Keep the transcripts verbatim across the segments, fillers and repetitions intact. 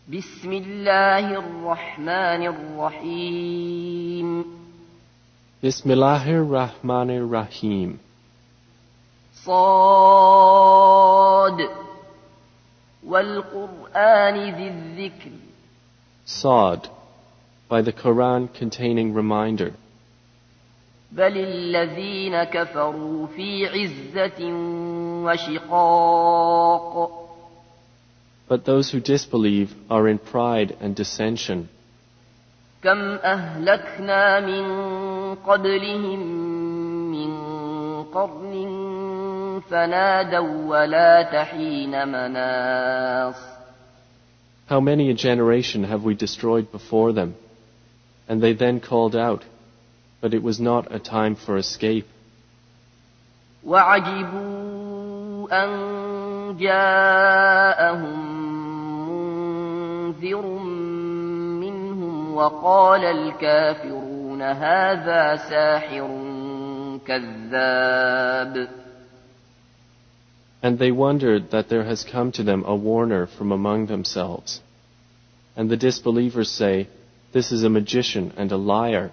بسم الله الرحمن الرحيم بسم الله الرحمن الرحيم صاد والقرآن ذي الذكر Sod, by the Quran containing reminder. بل الذين كفروا في عزة وشقاق But those who disbelieve are in pride and dissension. كم أهلكنا من قبلهم من قرن فنادوا ولا تحين مناص How many a generation have we destroyed before them? And they then called out, but it was not a time for escape. وعجبوا أن جاءهم منذر منهم وقال الكافرون هذا ساحر كذاب. And they wondered that there has come to them a warner from among themselves. And the disbelievers say, this is a magician and a liar.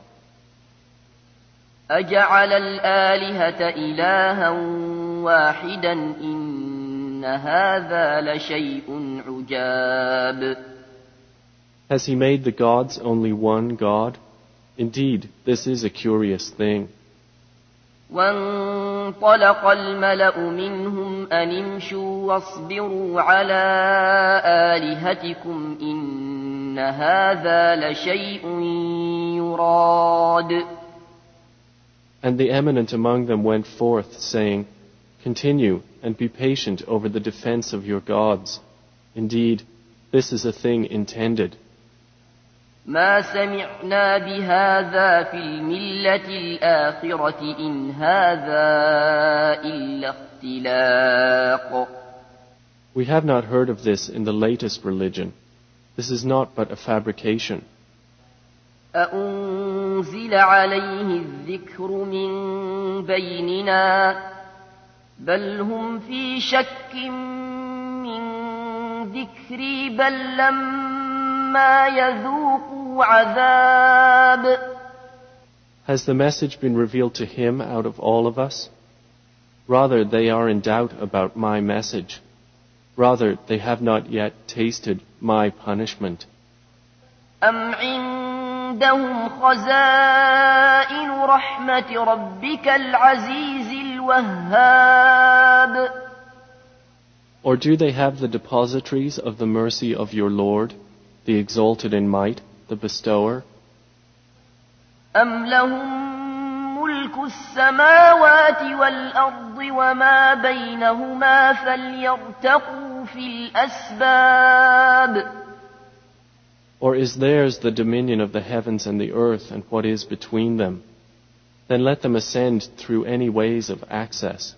أجعل الآلهة إلها واحدا إن هذا لشيء عجاب. Has he made the gods only one God? Indeed, this is a curious thing. وانطلق الملأ منهم أن امشوا واصبروا على آلهتكم إن هذا لشيء يراد. And the eminent among them went forth, saying, continue and be patient over the defense of your gods. Indeed, this is a thing intended. ما سمعنا بهذا في الملة الآخرة إن هذا إلا اختلاق. We have not heard of this in the latest religion. This is not but a fabrication. أأنزل عليه الذكر من بيننا بل هم في شك من ذكري بل لما يذوقوا عذاب. Has the message been revealed to him out of all of us? Rather, they are in doubt about my message. Rather, they have not yet tasted my punishment. أم عندهم خزائن رحمة ربك العزيز الوهاب. Or do they have the depositories of the mercy of your Lord, the exalted in might, the bestower? أم لهم ملك السماوات والأرض وما بينهما فليرتقوا في الأسباب. Or is theirs the dominion of the heavens and the earth and what is between them? Then let them ascend through any ways of access.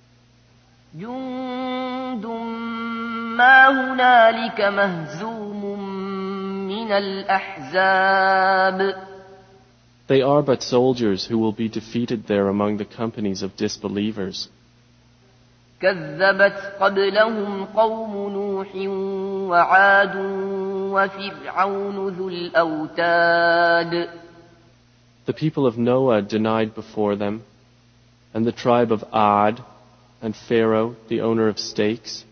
جند ما هنالك مهزوم من الأحزاب. They are but soldiers who will be defeated there among the companies of disbelievers. كذبت قبلهم قوم نوح وعاد وفرعون ذو الأوتاد. The people of Noah denied before them, and the tribe of Ad, and Pharaoh, the owner of stakes.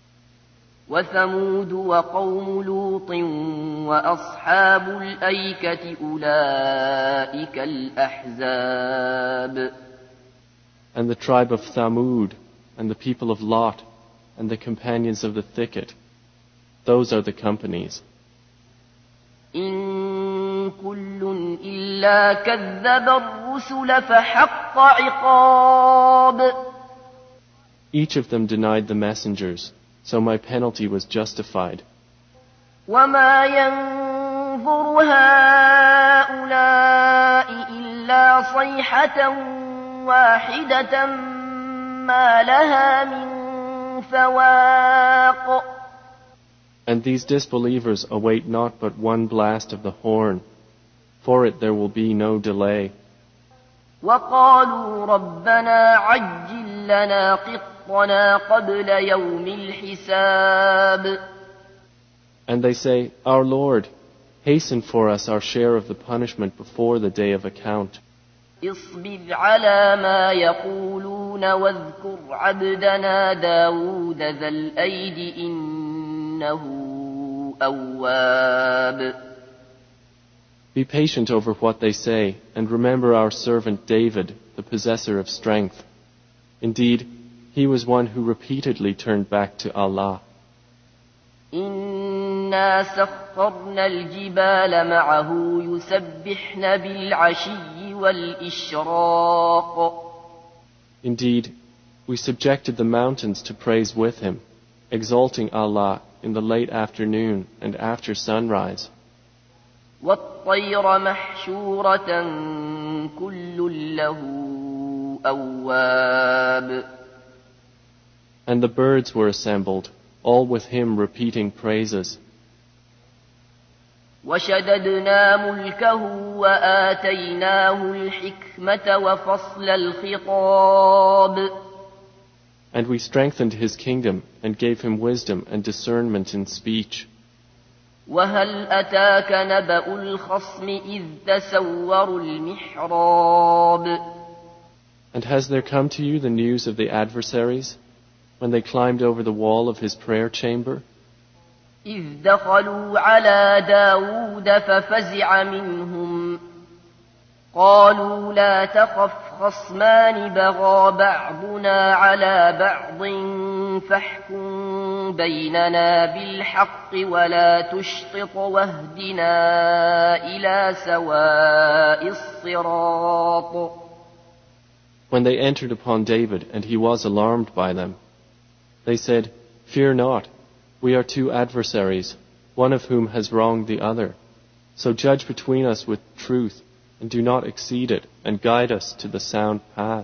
وثمود وقوم لوط وأصحاب الأيكة أولئك الأحزاب. And the tribe of Thamud, and the people of Lot, and the companions of the thicket. Those are the companies. إن كل إلا كذب الرسل فحق عقاب. Each of them denied the messengers, so my penalty was justified. وما ينظر هؤلاء إلا صيحة واحدة ما لها من فواق. And these disbelievers await not but one blast of the horn. For it there will be no delay. وقالوا ربنا عجل لنا قطنا قبل يوم الحساب. And they say, Our Lord, hasten for us our share of the punishment before the day of account. اصبر على ما يقولون واذكر عبدنا داود ذا الأيد إنه أواب. Be patient over what they say, and remember our servant David, the possessor of strength. Indeed, he was one who repeatedly turned back to Allah. إنا سخرنا الجبال معه يسبحن بالعشي والإشراق. Indeed, we subjected the mountains to praise with him, exalting Allah in the late afternoon and after sunrise. والطير محشورة كل له أواب. And the birds were assembled, all with him repeating praises. وشددنا ملكه وآتيناه الحكمة وفصل الخطاب. And we strengthened his kingdom and gave him wisdom and discernment in speech. وهل أتاك نبأ الخصم إذ تسوروا المحراب. And has there come to you the news of the adversaries when they climbed over the wall of his prayer chamber? إذ دخلوا على داود ففزع منهم قالوا لا تخف خصمان بغى بعضنا على بعض فاحكم بيننا بالحق ولا تشطط واهدنا إلى سواء الصراط. When they entered upon David and he was alarmed by them, they said, Fear not, we are two adversaries, one of whom has wronged the other. So judge between us with truth, and do not exceed it, and guide us to the sound path.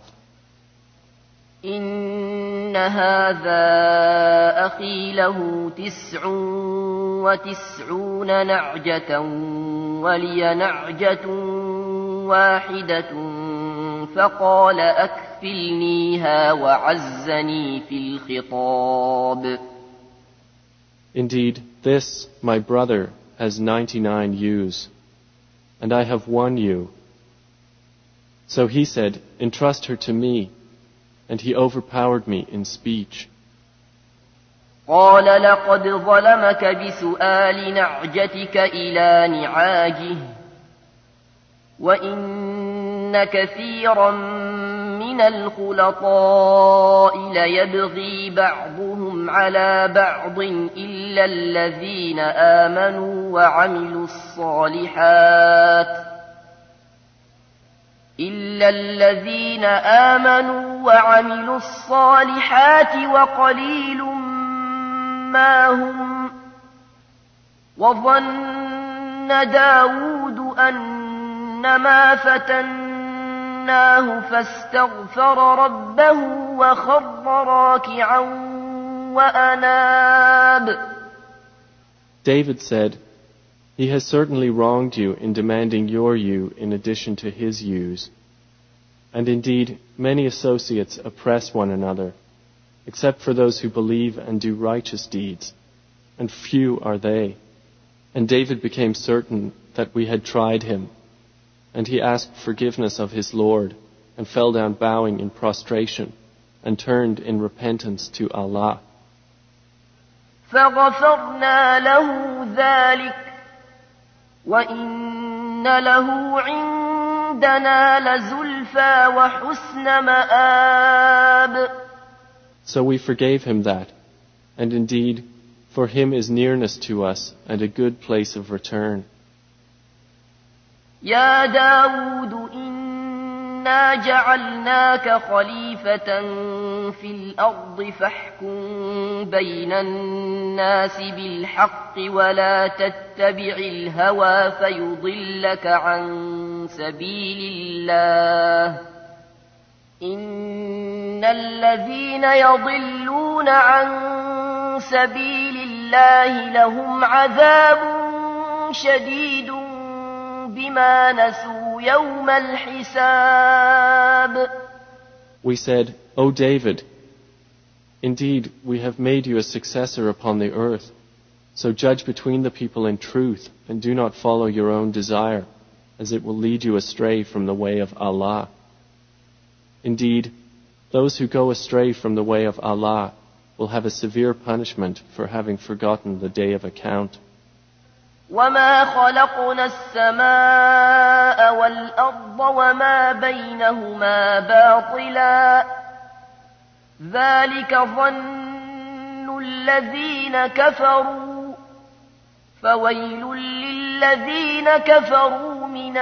إن هذا أخي له تسع وتسعون نعجة ولي نعجة واحدة فقال أكفلنيها وعزني في الخطاب. Indeed, this, my brother, has ninety-nine ewes, and I have one ewe. So he said, Entrust her to me, and he overpowered me in speech. قال لقد ظلمك بسؤال نعجتك إلى نعاجه وإن كثيرا من الخلطاء ليبغي بعضهم على بعض إلا الذين آمنوا وعملوا الصالحات إلا الذين آمنوا وعملوا الصالحات وقليل ما هم وظن داود أنما فتناه فاستغفر ربه وخر راكعا وأناب. David said, He has certainly wronged you in demanding your ewe in addition to his ewes. And indeed, many associates oppress one another, except for those who believe and do righteous deeds, and few are they. And David became certain that we had tried him, and he asked forgiveness of his Lord, and fell down bowing in prostration, and turned in repentance to Allah. فغفرنا له ذلك وإن له عندنا لزلفى وحسن مآب. So we forgave him that, and indeed, for him is nearness to us and a good place of return. يا داود إنا جعلناك خليفة في الأرض فاحكم بين الناس بالحق ولا تتبع الهوى فيضلك عن سبيل الله إن الذين يضلون عن سبيل الله لهم عذاب شديد بما نسوا يوم الحساب. We said, O David, indeed we have made you a successor upon the earth, So judge between the people in truth, and do not follow your own desire, as it will lead you astray from the way of Allah. Indeed, those who go astray from the way of Allah will have a severe punishment for having forgotten the day of account. وَمَا خَلَقْنَا السَّمَاءَ وَالْأَرْضَ وَمَا بَيْنَهُمَا بَاطِلًا ذَلِكَ ظَنُّ الَّذِينَ كَفَرُوا فَوَيْلٌ لِّلَّذِينَ كَفَرُوا مِنَ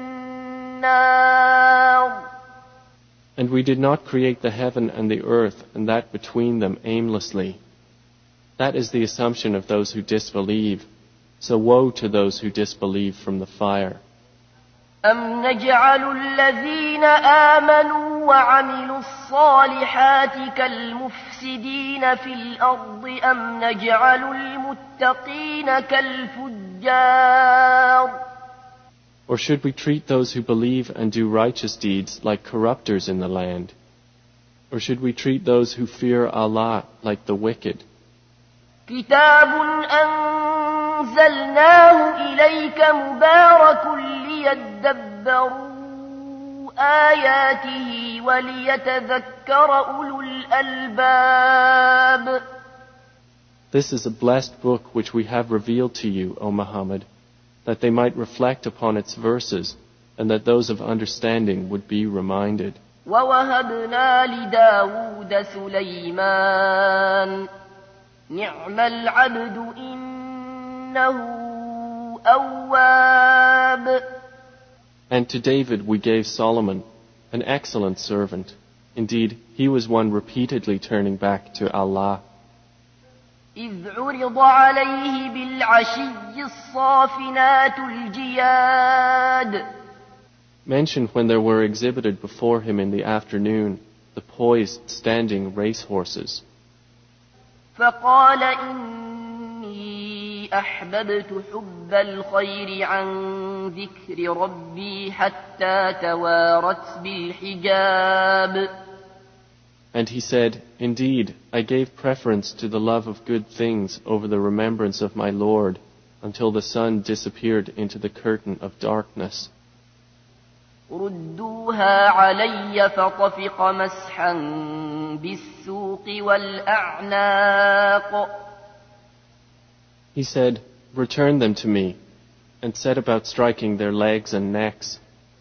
النَّارِ. And we did not create the heaven and the earth and that between them aimlessly. That is the assumption of those who disbelieve. So woe to those who disbelieve from the fire. أَمْ نَجْعَلُ الَّذِينَ آمَنُوا وَعَمِلُوا الصَّالِحَاتِ كَالْمُفْسِدِينَ فِي الْأَرْضِ أَمْ نَجْعَلُ الْمُتَّقِينَ كَالْفُجَّارِ. Or should we treat those who believe and do righteous deeds like corrupters in the land? Or should we treat those who fear Allah like the wicked? كِتَابٌ أَنزَلْنَاهُ إِلَيْكَ مُبَارَكٌ لِيَدَّبَّرُوا آيَاتِهِ وَلِيَتَذَكَّرَ أُولُو الْأَلْبَابِ. This is a blessed book which we have revealed to you, O Muhammad, that they might reflect upon its verses, and that those of understanding would be reminded. وَوَهَبْنَا لِدَاوُودَ سُلَيْمَانَ نِعْمَ الْعَبْدُ إِنَّهُ أَوَّابٌ. And to David we gave Solomon, an excellent servant. Indeed, he was one repeatedly turning back to Allah. إِذْ عُرِضَ عَلَيْهِ بِالْعَشِيِّ الصَّافِنَاتُ الْجِيَادُ. Mentioned when there were exhibited before him in the afternoon the poised, standing racehorses. فَقَالَ إِنِّي أَحْبَبْتُ حُبَّ الْخَيْرِ عَنْ ذِكْرِ رَبِّي حَتَّى تَوَارَتْ بِالْحِجَابِ. And he said, Indeed, I gave preference to the love of good things over the remembrance of my Lord until the sun disappeared into the curtain of darkness. رُدُّوهَا عَلَيَّ فَطَفِقَ مَسْحًا بِالسُّوقِ وَالْأَعْنَاقِ. He said, Return them to me, and set about striking their legs and necks.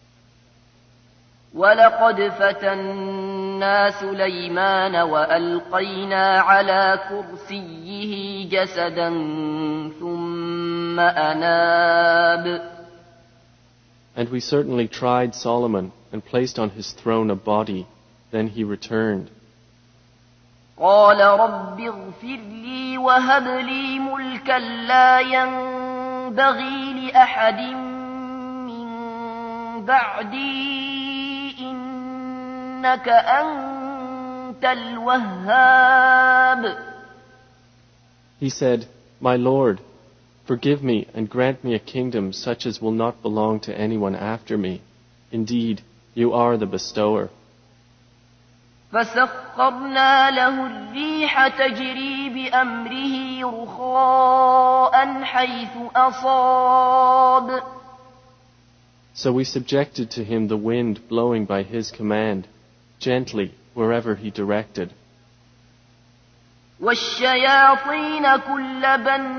وَلَقَدْ فَتَنَّا سُلَيْمَانَ وَأَلْقَيْنَا عَلَى كُرْسِيِّهِ جَسَدًا ثُمَّ أَنَابَ. And we certainly tried Solomon and placed on his throne a body, then he returned. قَالَ رَبِّ اغْفِرْ لِي وَهَبْ لِي مُلْكًا لَا يَنبَغِي لِأَحَدٍ مِّن بَعْدِي إِنَّكَ أَنْتَ الْوَهَّابُ. He said, My Lord, forgive me and grant me a kingdom such as will not belong to anyone after me. Indeed, you are the bestower. فَسَخَّرْنَا لَهُ الرِّيحَ تَجْرِي بِأَمْرِهِ رُخَاءً حَيْثُ أَصَابَ. So we subjected to him the wind blowing by his command, gently wherever he directed. وَالشَّيَاطِينَ كُلَّ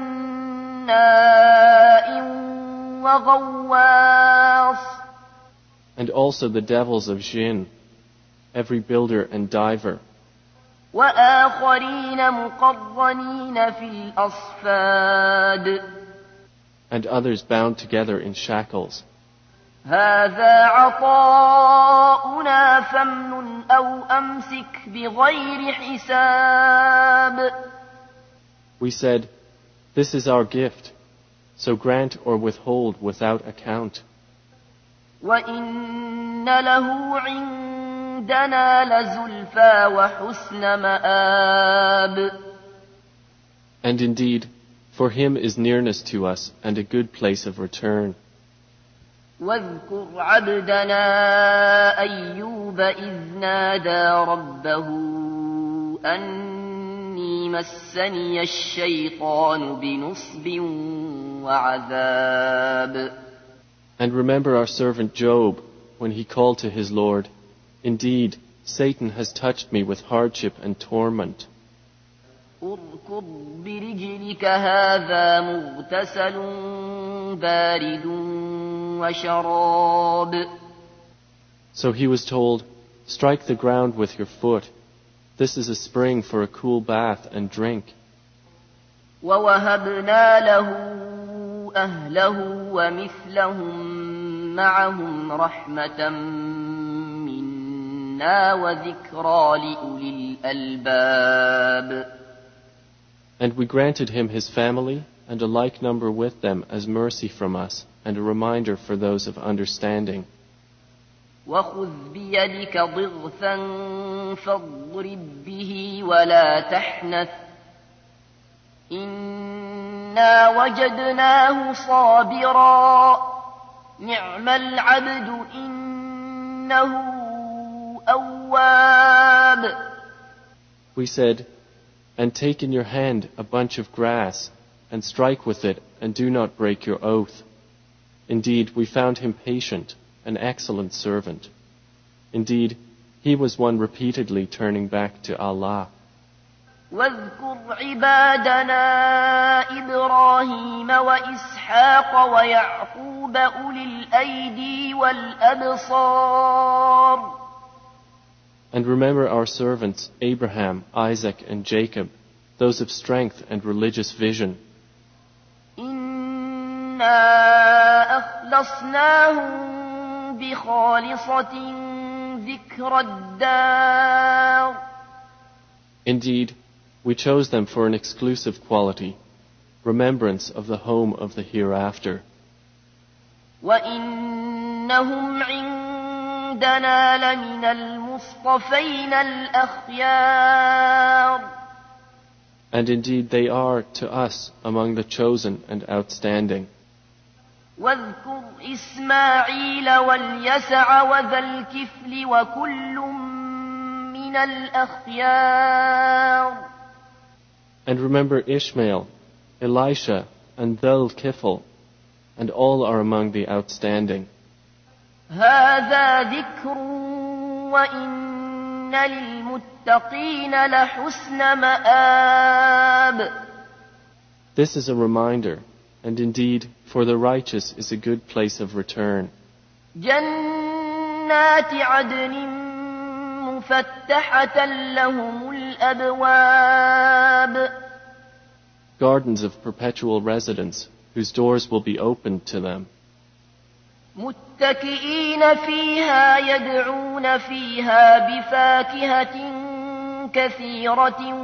بَنَّاءٍ وَغَوَّاصٍ. And also the devils of jinn, every builder and diver. وَآخَرِينَ مُقَرَّنِينَ فِي الْأَصْفَادِ. And others bound together in shackles. هَذَا عَطَاؤُنَا فَامْنُنْ أَوْ أَمْسِكْ بِغَيْرِ حِسَابٍ. We said, This is our gift, so grant or withhold without account. وَإِنَّ لَهُ عِندَنَا لَزُلْفَىٰ وَحُسْنَ مَآبٍ. And indeed, for him is nearness to us and a good place of return. واذكر عبدنا أيوب إذ نادى ربه أني مسني الشيطان بنصب وعذاب. And remember our servant Job, when he called to his Lord, "Indeed, Satan has touched me with hardship and torment." اركض برجلك هذا مغتسل بارد وشراب. So he was told, "Strike the ground with your foot. This is a spring for a cool bath and drink." ووهبنا له أهله ومثلهم معهم رحمة منا وذكرى لأولي الألباب. And we granted him his family and a like number with them as mercy from us and a reminder for those of understanding. وخذ بيدك ضغثا فاضرب به ولا تحنث إنا وجدناه صابرا نعم العبد إنه أواب. We said, "And take in your hand a bunch of grass and strike with it and do not break your oath. Indeed, we found him patient, an excellent servant. Indeed, he was one repeatedly turning back to Allah." واذكر عبادنا إبراهيم وإسحاق ويعقوب أولي الأيدي والأبصار. And remember our servants Abraham, Isaac, and Jacob, those of strength and religious vision. إنا أخلصناهم بخالصة ذكر الدار. Indeed, we chose them for an exclusive quality, remembrance of the home of the hereafter. وإنهم عندنا لمن المصطفين الأخيار. And indeed they are to us among the chosen and outstanding. واذكر إسماعيل واليسع وذا الكفل وكل من الأخيار. And remember Ishmael, Elisha, and Dhul Kifl, and all are among the outstanding. هذا ذكر وإن للمتقين لحسن مآب. This is a reminder, and indeed for the righteous is a good place of return. جنات عدن مفتحة لهم الأبواب. Gardens of perpetual residence, whose doors will be opened to them. متكئين فيها يدعون فيها بفاكهة كثيرة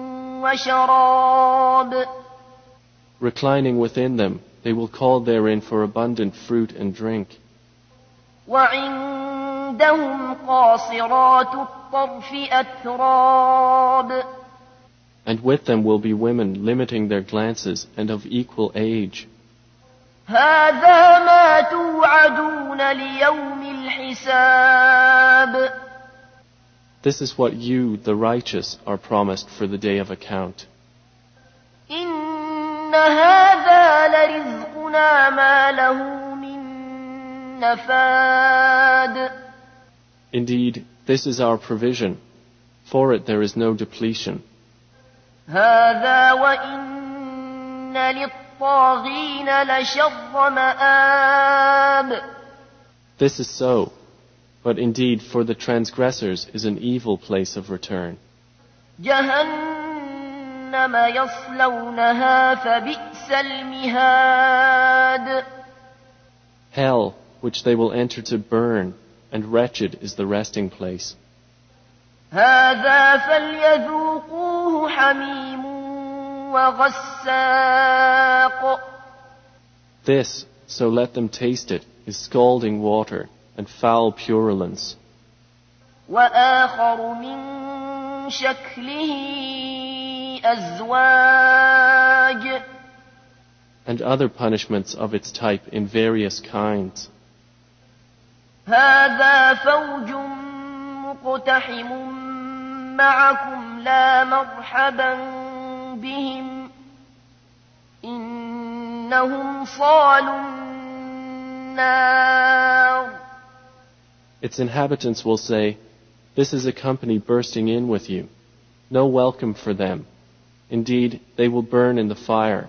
وشراب. Reclining within them, they will call therein for abundant fruit and drink. وعندهم قاصرات الطرف أتراب. And with them will be women limiting their glances and of equal age. هذا ما توعدون ليوم الحساب. This is what you, the righteous, are promised for the day of account. إن هذا لرزقنا ما له من نفاد. Indeed, this is our provision. For it there is no depletion. هذا وإن للطاغين لشر مآب. This is so, but indeed for the transgressors is an evil place of return. جهنم يصلونها فبئس المهاد. Hell, which they will enter to burn, and wretched is the resting place. هذا فليذوقوه حميم وغساق. This, so let them taste it, is scalding water and foul purulence. وآخر من شكله أزواج. And other punishments of its type in various kinds. هذا فوج مقتحم معكم لا مرحبا بهم إنهم صالوا النار. Its inhabitants will say, "This is a company bursting in with you. No welcome for them. Indeed, they will burn in the fire."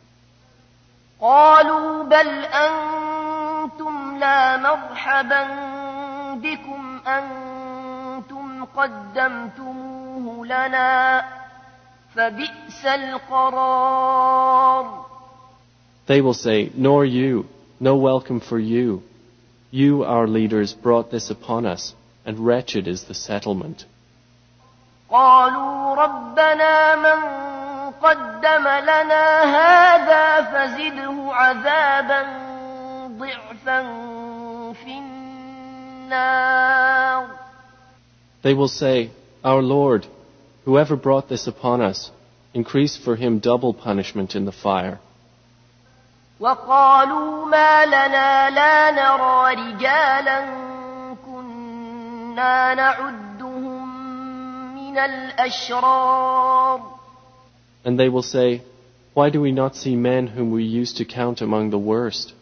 قالوا بل أنتم لا مرحبا بكم أنتم قدمتموه لنا فبئس القرار. They will say, "Nor you, no welcome for you. You, our leaders, brought this upon us, and wretched is the settlement." قالوا ربنا من قدم لنا هذا فزده عذابا ضعفا في النار. They will say, "Our Lord, whoever brought this upon us, increase for him double punishment in the fire." وقالوا ما لنا لا نرى رجالا كنا نعدهم من الأشرار. And they will say, "Why do we not see men whom we used to count among the worst?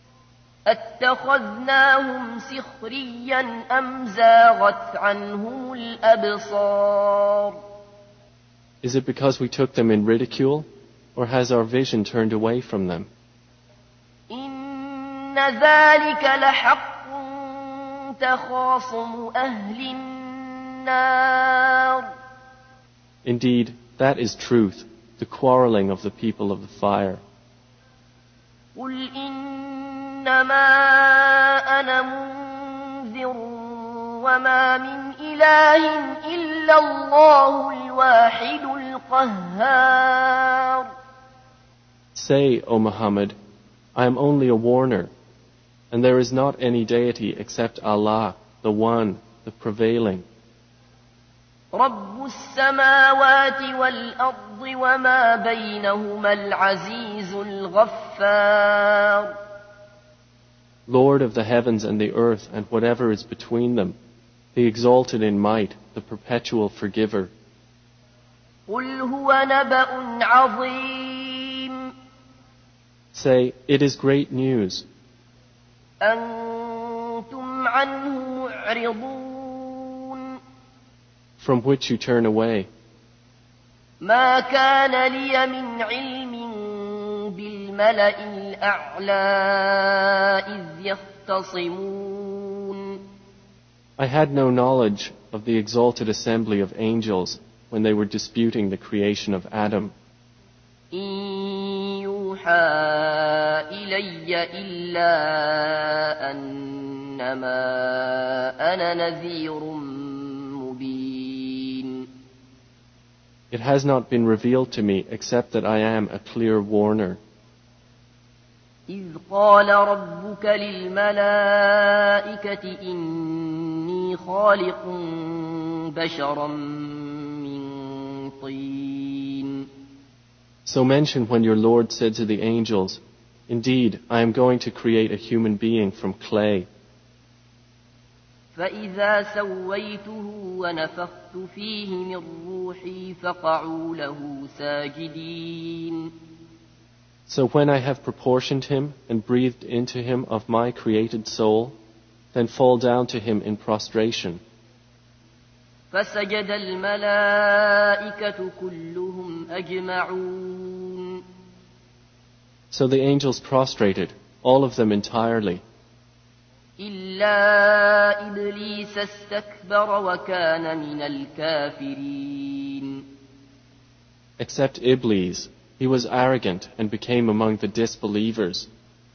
أتخذناهم سخريا أم زاغت عنهم الأبصار. Is it because we took them in ridicule, or has our vision turned away from them?" إن ذلك لحق تخاصم أهل النار. Indeed, that is truth, the quarreling of the people of the fire. قل إنما أنا منذر وما من إله إلا الله الواحد القهار. Say, O Muhammad, I am only a warner, and there is not any deity except Allah, the One, the Prevailing. رب السماوات والأرض وما بينهما العزيز الغفار. Lord of the heavens and the earth and whatever is between them, the exalted in might, the perpetual forgiver. قل هو نبأ عظيم. Say, it is great news. أنتم عنه معرضون. From which you turn away. ما كان لي من علم بالملأ الأعلى إذ يختصمون. I had no knowledge of the exalted assembly of angels when they were disputing the creation of Adam. إن يوحى إلي إلا أنما أنا نذير مبين. It has not been revealed to me except that I am a clear warner. إذ قال ربك للملائكة إني خالق بشرا من طين. So mention when your Lord said to the angels, "Indeed, I am going to create a human being from clay." فإذا سويته ونفخت فيه من روحي فقعوا له ساجدين. So when I have proportioned him and breathed into him of my created soul, then fall down to him in prostration. فسجد الملائكة كلهم أجمعون. So the angels prostrated, all of them entirely. إلا إبليس استكبر وكان من الكافرين. Except Iblis, he was arrogant and became among the disbelievers.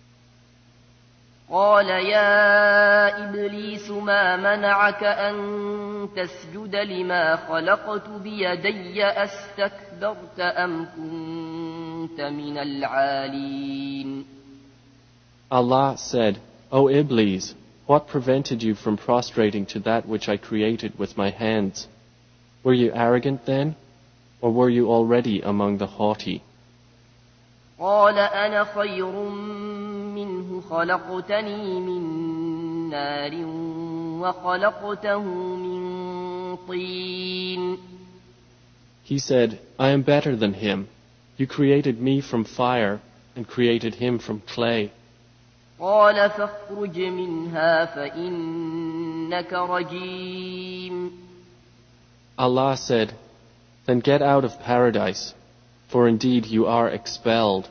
قال يا إبليس ما منعك أن تسجد لما خلقت بيدي أستكبرت أم كنت من العالين. Allah said, "O Iblis, what prevented you from prostrating to that which I created with my hands? Were you arrogant then, or were you already among the haughty?" قال أنا خير منه خلقتني من نار وخلقته من طين. He said, I am better than him. You created me from fire and created him from clay. قال فاخرج منها فإنك رجيم. Allah said, then get out of paradise, for indeed you are expelled.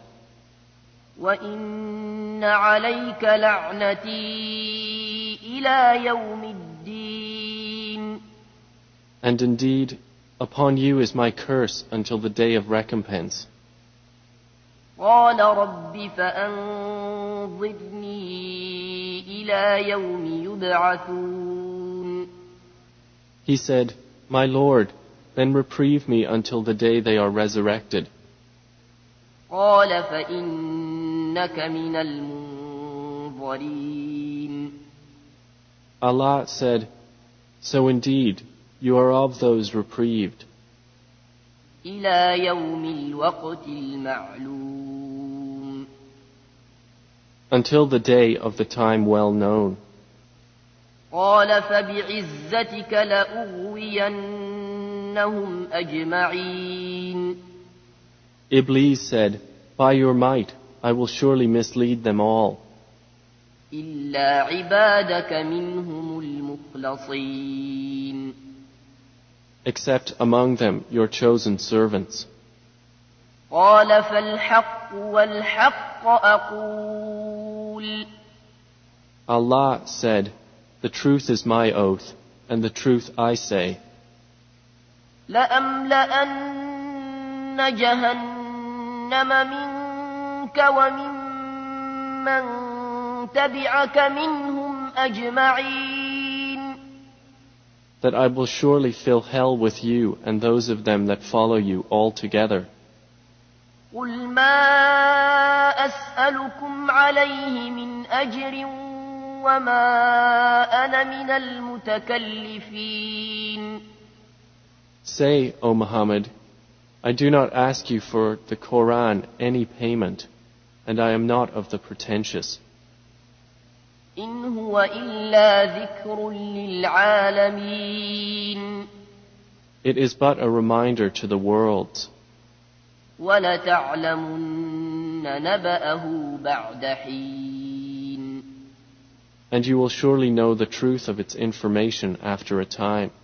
وإن عليك لعنتي إلى يوم الدين. And indeed, upon you is my curse until the day of recompense. قال رب فأنظرني إلى يوم يبعثون. He said, My Lord, then reprieve me until the day they are resurrected. قال فإنك من المنظرين. Allah said, So indeed, you are of those reprieved. إلى يوم الوقت المعلوم. Until the day of the time well known. قال فبعزتك لأغوينهم أجمعين. Iblis said, By your might, I will surely mislead them all. إلا عبادك منهم المخلصين. Except among them your chosen servants. قال فالحق والحق أقول. Allah said, The truth is my oath, and the truth I say. لأملأن جهنم منك وممن تبعك منهم أجمعين. That I will surely fill hell with you and those of them that follow you all together. قل ما أسألكم عليه من أجر وما أنا من المتكلفين. Say, O Muhammad, I do not ask you for the Quran any payment, and I am not of the pretentious. إن هو إلا ذكر للعالمين. It is but a reminder to the worlds. وَلَتَعْلَمُنَّ نَبَأَهُ بَعْدَ حِينٍ. And you will surely know the truth of its information after a time.